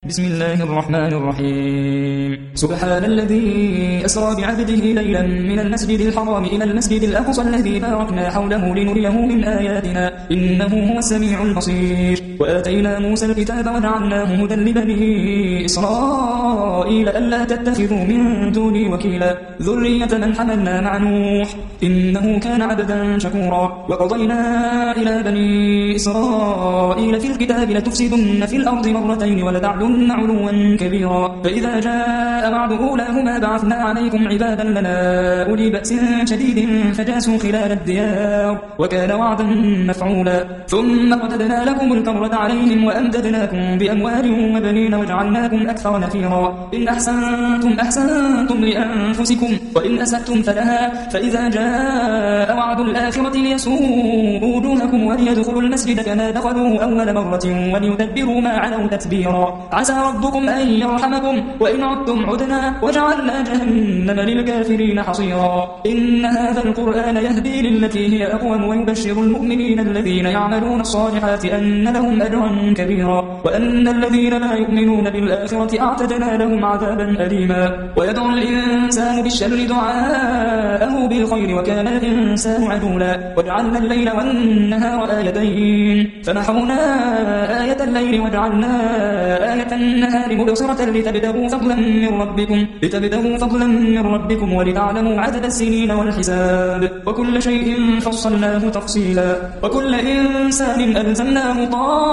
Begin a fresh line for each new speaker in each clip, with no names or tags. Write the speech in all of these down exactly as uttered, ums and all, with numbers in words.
بسم الله الرحمن الرحيم سبحان الذي أسرى بعبده ليلا من المسجد الحرام إلى المسجد الأقصى الذي باركنا حوله لنريه من آياتنا إنه هو السميع البصير وآتينا موسى الكتاب وجعلناه هدى لبني إسرائيل ألا تتخذوا من دوني وكيلا ذرية من حملنا مع نوح إنه كان عبدا شكورا وقضينا إلى بني إسرائيل في الكتاب لتفسدن في الأرض مرتين ولتعلن علوا كبيرا فإذا جاء وعد أولاهما بعثنا عليكم عبادا لنا أولي بأس شديد فجاسوا خلال الديار وكان وعدا مفعولا ثم رددنا لكم الكرة عليهم وأمددناكم بأموال وبنين وجعلناكم أكثر نفيرا إن أحسنتم أحسنتم لأنفسكم وإن أسأتم فلها فإذا جاء وعد الآخرة ليسوءوا وجوهكم وليدخلوا المسجد كما دخلوه أول مرة وليتبروا ما علوا تتبيرا عسى ربكم أن يرحمكم وإن عدتم عدنا وجعلنا جهنم للكافرين حصيرا إن هذا القرآن يهدي للتي هي أقوم ويبشر المؤمنين الذين يعملون الصالحات أن لهم أجرا كبيرا وأن الذين لا يؤمنون بالآخرة أعتدنا لهم عذابا أليما ويدعو الإنسان بالشر دعاءه بالخير وكان الإنسان عجولا وجعلنا الليل والنهار آيتين فمحونا آية الليل وجعلنا آية النهار مبصرة لتبتغوا فضلا من ربكم لتبتغوا فضلا من ربكم ولتعلموا عدد السنين والحساب وكل شيء فصلناه تفصيلا وكل إنسان ألزمناه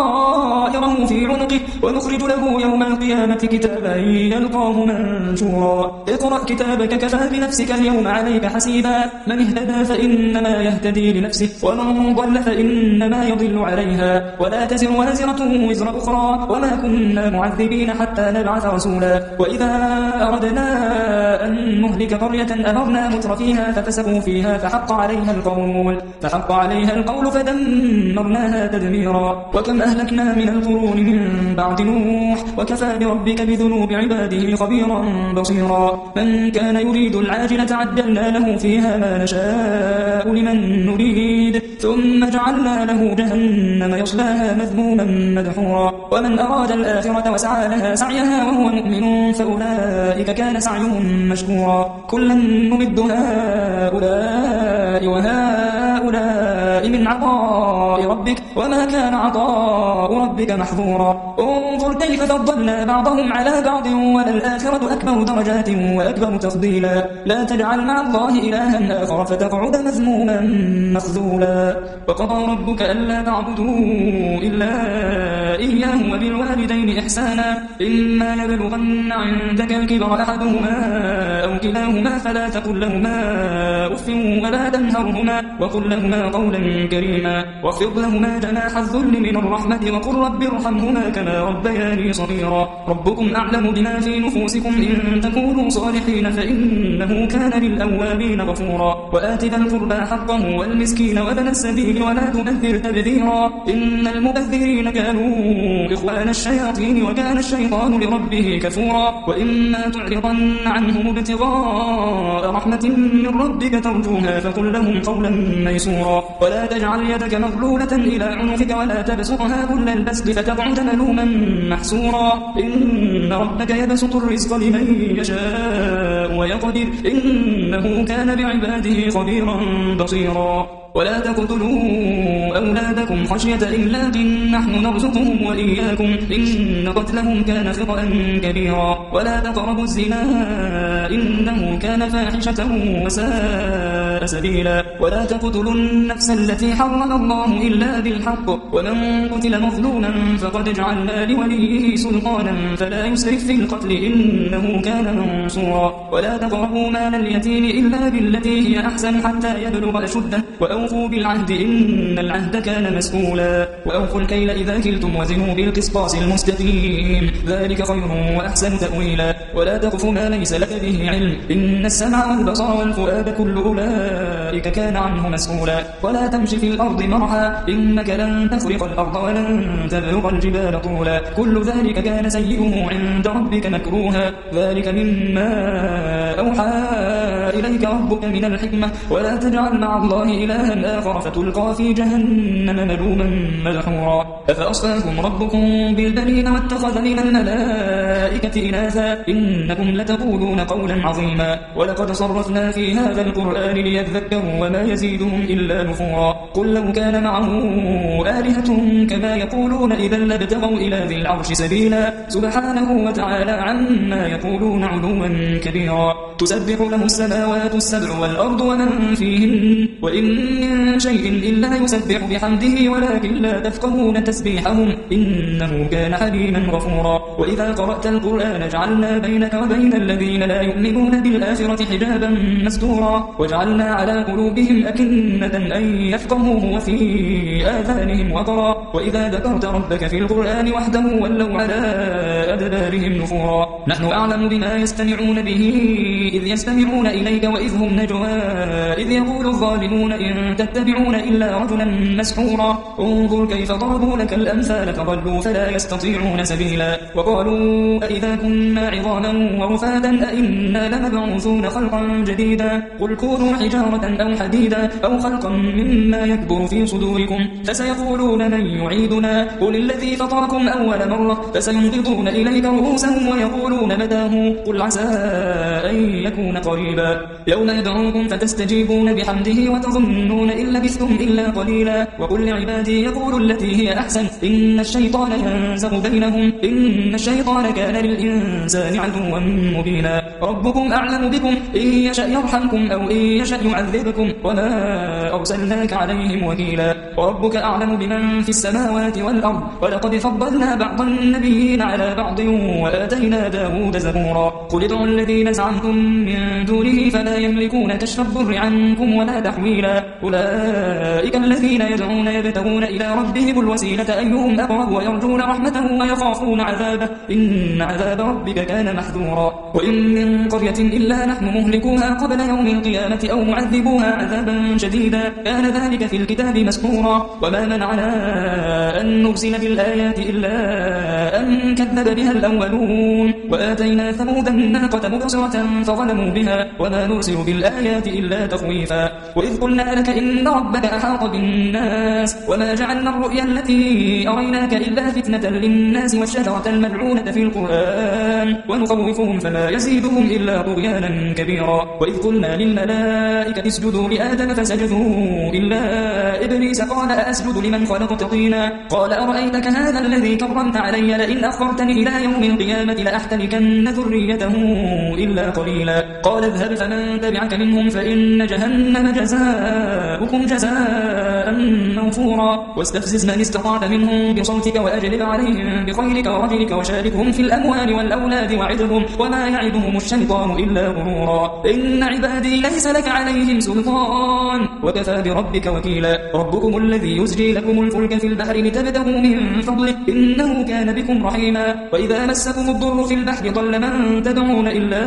طائره في عنقه ونخرج له يوم القيامة كتابا يلقاه منشورا اقرأ كتابك كفى بنفسك اليوم عليك حسيبا من اهتدى فإنما يهتدي لنفسه ومن ضل فإنما يضل عليها ولا تزر وازرة وزر أخرى وما كنا معذبين حتى نبعث رسولا وإذا أردنا أن نهلك قرية أمرنا متر فيها ففسقوا فيها فحق عليها القول فحق عليها القول فدمرناها تدميرا وكم أهلكنا من القرون من بعد نوح وكفى بربك بذنوب عباده خبيرا بصيرا من كان يريد العاجلة عجلنا له فيها ما نشاء لمن نريد ثم جعلنا له جهنم يصلاها مذموما مدحورا ومن أراد الآخرة وسعى لها سعيها وهو مؤمن فأولئك كان سعيهم مشكورا كلا نمد هؤلاء وهؤلاء من عطاء ربك وما كان عطاء ربك محظورا انظر كيف فضلنا بعضهم على بعض وللآخرة أكبر درجات وأكبر تفضيلا لا تجعل مع الله إلها آخر فتقعد مذموما مخذولا وقضى ربك ألا تعبدوا إلا إياه وبالوالدين إحسانا إما يبلغن عندك الكبر أحدهما أو كلاهما فلا تقل لهما أف ولا تنهرهما وقل لهما قولا كريما واخفض لهما جناح الذل من الرحمة وقل رب ارحمهما كما ربياني صغيرا ربكم أعلم بما في نفوسكم إن تكونوا صالحين فإنه كان للأوابين غفورا وآت ذا القربى حقه والمسكين وابن السبيل ولا تبذر تبذيرا إن المبذرين كانوا إخوان الشياطين وكان الشيطان لربه كفورا وإما تعرضن عنهم ابتغاء رحمة من ربك ترجوها فقل لهم قولا ميسورا ولا تجعل يدك مغلولة إلى عنقك ولا تبسطها كل البسط فتقعد ملوما محسورا إن ربك يبسط الرزق لمن يشاء ويقدر إنه كان بعباده خبيرا بصيرا ولا تقتلوا أولادكم خشية إملاق نحن نرزقهم وإياكم إن قتلهم كان خطأ كبيرا ولا تقربوا الزنا إنه كان فاحشة وساء سبيلا ولا تقتلوا النفس التي حرم الله إلا بالحق ومن قتل مظلوما فقد جعلنا لوليه سلطانا فلا يسرف في القتل إنه كان منصورا ولا تقربوا مال اليتيم إلا بالتي هي أحسن حتى يبلغ أشده وأوفوا بالعهد إن العهد كان مسؤولا وأوفوا الكيل إذا كلتم وزنوا بالقسطاس المستقيم ذلك خير وأحسن تأويلا ولا تقف ما ليس لك به علم إن السمع والبصر والفؤاد كل أولئك كان عنه مسؤولا ولا تمشي في الأرض مرحا إنك لن تخرق الأرض ولن تبلغ الجبال طولا كل ذلك كان سيئه عند ربك مكروها ذلك مما أوحى إليك ربك من الحكمة ولا تجعل مع الله إلها إلها آخر فتلقى في جهنم ملوما مدحورا أفأصفاكم ربكم بالبنين واتخذ من الملائكة إناثا إنكم لتقولون قولا عظيما ولقد صرفنا في هذا القرآن ليذكروا وما يزيدهم إلا نفورا قل لو كان معه آلهة كما يقولون إذا لابتغوا إلى ذي العرش سبيلا سبحانه وتعالى عما يقولون علوا كبيرا تسبح له السماوات السبع والأرض ومن فيهن وإن من شيء إلا يسبح بحمده ولكن لا تفقهون تسبيحهم إنه كان حليما غفورا وإذا قرأت القرآن جعلنا بينك وبين الذين لا يؤمنون بالآخرة حجابا مستورا وجعلنا على قلوبهم أكنة أن يفقهوه وفي آذانهم وقرا وإذا ذكرت ربك في القرآن وحده ولوا على أدبارهم نفورا نحن أعلم بما يستمعون به إذ يستمعون إليك وإذ هم نجوى إذ يقول الظالمون إن تتبعون إلا رجلا مسحورا انظر كيف ضربوا لك الأمثال فضلوا فلا يستطيعون سبيلا وقالوا أئذا كنا عظاما ورفاتا أئنا لمبعوثون خلقا جديدا قل كونوا حجارة أو حديدا أو خلقا مما يكبر في صدوركم فسيقولون من يعيدنا قل الذي فطركم أول مرة فسينغضون إليك رؤوسهم ويقولون متاه قل عسى أن يكون قريبا يوم يدعوكم فتستجيبون بحمده وتظنون إن لبثتم إلا قليلا وقل لعبادي يقولوا التي هي أحسن إن الشيطان ينزغ بينهم إن الشيطان كان للإنسان عدوا مبينا ربكم أعلم بكم إن يشأ يرحمكم أو إن يشأ يعذبكم وما أرسلناك عليهم وكيلا وربك أعلم بمن في السماوات والأرض ولقد فضلنا بعض النبيين على بعض وآتينا داود زبورا قل ادعوا الذين زعمتم من دونه فلا يملكون كشف الضر عنكم ولا تحويلا أولئك الذين يدعون يبتغون إلى ربهم الوسيلة أيهم أقرب ويرجون رحمته ويخافون عذابه إن عذاب ربك كان محذورا وإن من قرية إلا نحن مهلكوها قبل يوم القيامة أو معذبوها عذابا شديدا كان ذلك في الكتاب مسطورا وما منعنا أن نرسل بالآيات إلا أن كذب بها الأولون وآتينا ثمود الناقة مبصرة فظلموا بها وما نرسل بالآيات إلا تخويفا وإذ قلنا لك إن ربك أحاط بالناس وما جعلنا الرؤيا التي أريناك إلا فتنة للناس والشجرة الملعونة في القرآن ونخوفهم فما يزيدهم إلا طغيانا كبيرا وإذ قلنا للملائكة اسجدوا لآدم فسجدوا إلا إبليس قال أسجد لمن خلقت طينا قال أرأيتك هذا الذي كرمت علي لئن أخرتني إلى يوم القيامة لأحتركن ذريته إلا قليلا قال اذهب فمن تبعك منهم فإن جهنم جزاؤكم جزاء موفورا واستفزز من استطعت منهم بصوتك وأجلب عليهم بخيلك ورجلك وشاركهم في الأموال والأولاد وعدهم وما يعدهم الشيطان إلا غرورا إن عبادي ليس لك عليهم سلطان وكفى بربك وكيلا ربكم الذي يزجي لكم الفلك في البحر لتبتغوا من فضله إنه كان بكم رحيما وإذا مسكم الضر في البحر ضل من تدعون إلا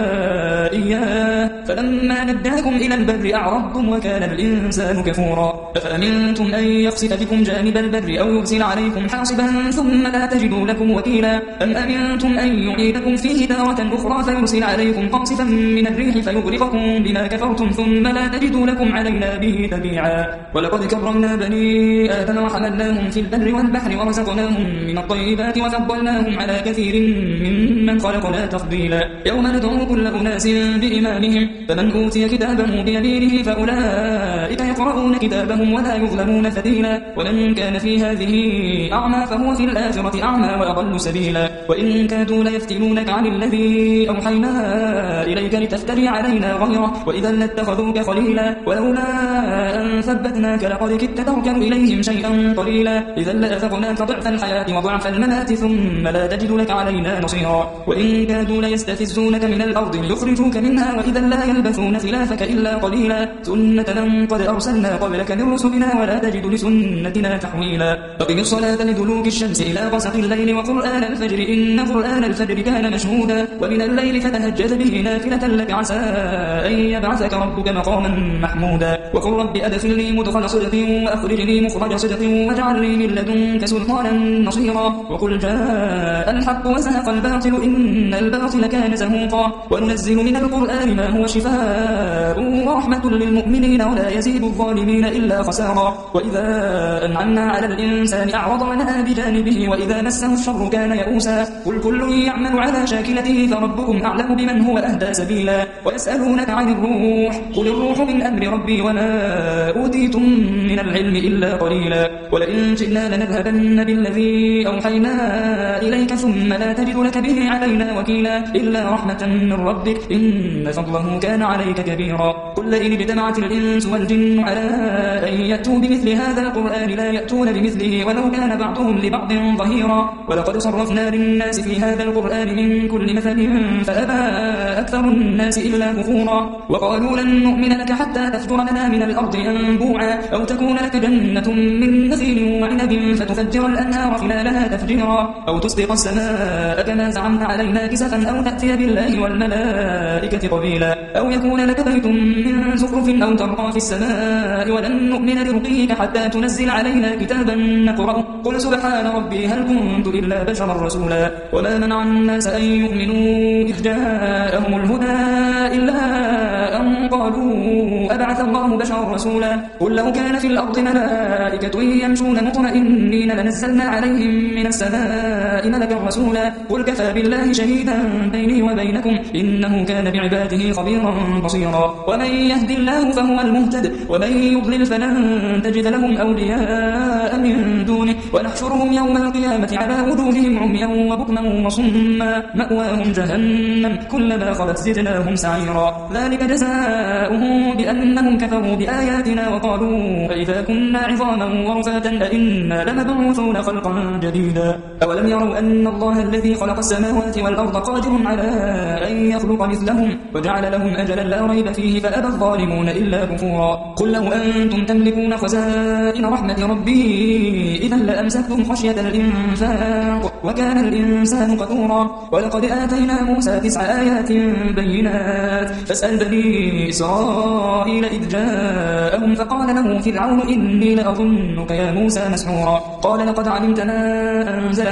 إياه فلما نجاكم إلى البر أعرضتم وكان الإنسان كفورا أفأمنتم أن يخسف بكم جانب البر أو يرسل عليكم حاصبا ثم لا تجدوا لكم وكيلا أم أمنتم أن يعيدكم فيه تارة أخرى فيرسل عليكم قاصفا من الريح فيغرقكم بما كفرتم ثم لا تجدوا لكم علينا به تبيعا ولقد كرمنا بني آدم وحملناهم في البر والبحر ورزقناهم من الطيبات وفضلناهم على كثير ممن خلقنا تفضيلا يوم ندعو كل أناس بإمامهم فمن أوتي كتابه بيمينه فأولئك يقرؤون كتابهم ولا يظلمون فتيلا ومن كان في هذه أعمى فهو في الآخرة أعمى وأضل سبيلا وإن كادوا ليفتنونك عن الذي أوحينا إليك لتفتري علينا غيره وإذا لاتخذوك خليلا ولولا أن ثبتناك لقد كدت تركن إليهم شيئا قليلا إذا لأذقناك ضعف الحياة وضعف الممات ثم لا تجد لك علينا نصيرا وإن كادوا ليستفزونك من الأرض ليخرجوك منها وإذا لا يلبثون خلافك إلا قليلا سنة من قد أرسلنا قبلك من رسلنا ولا تجد لسنتنا تحويلا فقم الصلاة لدلوك الشمس إلى غسق الليل وقرآن الفجر إن قرآن الفجر كان مشهودا ومن الليل فتهجد به نافلة لك عسى أن يبعثك ربك مقاما محمودا وقل رب أدخلني مدخل صدق وأخرجني مخرج صدق واجعل لي من لدنك سلطانا نصيرا وقل جاء الحق وزهق الباطل إن الباطل كان زهوقا وننزل من القرآن ما هو شفاء ورحمة للمؤمنين ولا يزيد الظالمين إلا فيها خسارا. وإذا أنعمنا على الإنسان أعرض ونأى بجانبه وإذا مسه الشر كان يئوسا. قل كل يعمل على شاكلته فربكم أعلم بمن هو أهدى سبيلا. ويسألونك عن الروح قل الروح من أمر ربي وما أوتيتم من العلم إلا قليلا. ولئن شئنا لنذهبن بالذي أوحينا إليك ثم لا تجد لك به علينا وكيلا إلا رحمة من ربك إن فضله كان عليك كبيرا. قل لئن اجتمعت الإنس والجن على أن يأتوا بمثل هذا القرآن لا يأتون بمثله ولو كان بعضهم لبعض ظهيرا. ولقد صرفنا للناس في هذا القرآن من كل مثل فأبى أكثر الناس إلا كفورا. وقالوا لن نؤمن لك حتى تفجر لنا من الأرض ينبوعا أو تكون لك جنة من نخيل وعنب فتفجر الأنهار خلالها تفجيرا أو تسقط السماء كما زعمت علينا كسفا أو تأتي بالله والملائكة قبيلا أو يكون لك بيت من زخرف أو ترقى في السماء ولن نؤمن لرقيك حتى تنزل علينا كتابا نقرأه. قل سبحان ربي هل كنت إلا بشرا رسولا. وما منع الناس أن يؤمنوا إذ جاءهم الهدى إلا أن قالوا أبعث الله بشرا رسولا. قل لو كان في الأرض ملائكة يمشون مطمئنين لنزلنا عليهم من السماء ملكا رسولا. قل كفى بالله شهيدا بيني وبينكم إنه كان بعباده خبيرا بصيرا. ومن يهد الله فهو المهتد ومن يضلل فلن تجد لهم أولياء من دونه ونحشرهم يوم القيامة على وجوههم عميا وبكما وصما مأواهم جهنم كلما خلت زدناهم سعيرا. ذلك جزاؤهم بأنهم كفروا بآياتنا وقالوا فإذا كنا عظاما ورفاتا أئنا لمبعوثون خلقا جديدا. أولم يروا أن الله الذي خلق السماوات والأرض قادر على أن يخلق مثلهم وجعل لهم أجلا لا ريب فيه فأبى الظالمون إلا كفورا. قل لو أنتم تملكون خزائن رحمة ربي إذا لأمسكتم خشية الإنفاق وكان الإنسان قتورا. ولقد آتينا موسى تسع آيات بينات فاسأل بني إسرائيل إذ جاءهم فقال له فرعون إني لأظنك يا موسى مسحورا. قال لقد علمت ما أنزل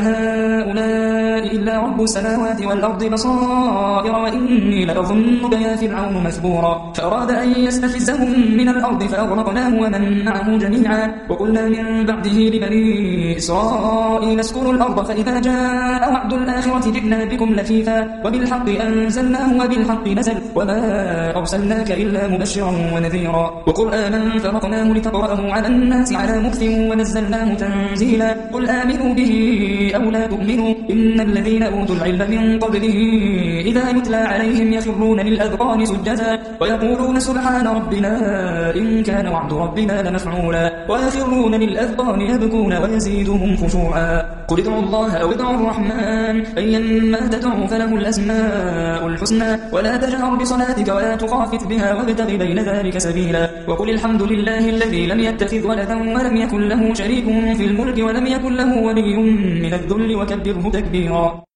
هؤلاء إلا رب السماوات والأرض بصائر وإني لأظنك يا فرعون مثبورا. فأراد أن يستفزهم من الأرض فأغرقناه ومن معه جميعا. وقلنا من بعده لبني إسرائيل اسكنوا الأرض فإذا جاء وعد الآخرة جئنا بكم لفيفا وبالحق أنزلناه وبالحق نزل وما أرسلناك إلا مبشرا ونذيرا. وقرآنا فرقناه لتقرأه على الناس على مكث ونزلناه تنزيلا. قل آمنوا به أو لا تؤمنوا إن الذين أوتوا العلم من قبله إذا يتلى عليهم يخرون للأذقان سجدا ويقولون سبحان ربنا إن كان وعد ربنا لمفعولا ويخرون للأذقان يبكون ويزيدهم خشوعا. قل ادعوا الله أو ادعوا الرحمن أيما تدعوا فله الأسماء الحسنى ولا تجهر بصلاتك ولا تخافت بها وابتغ بين ذلك سبيلا. وقل الحمد لله الذي لم يتخذ ولدا ولم يكن له شريك في الملك ولم يكن له ولي من الذل وكبره تكبيرا.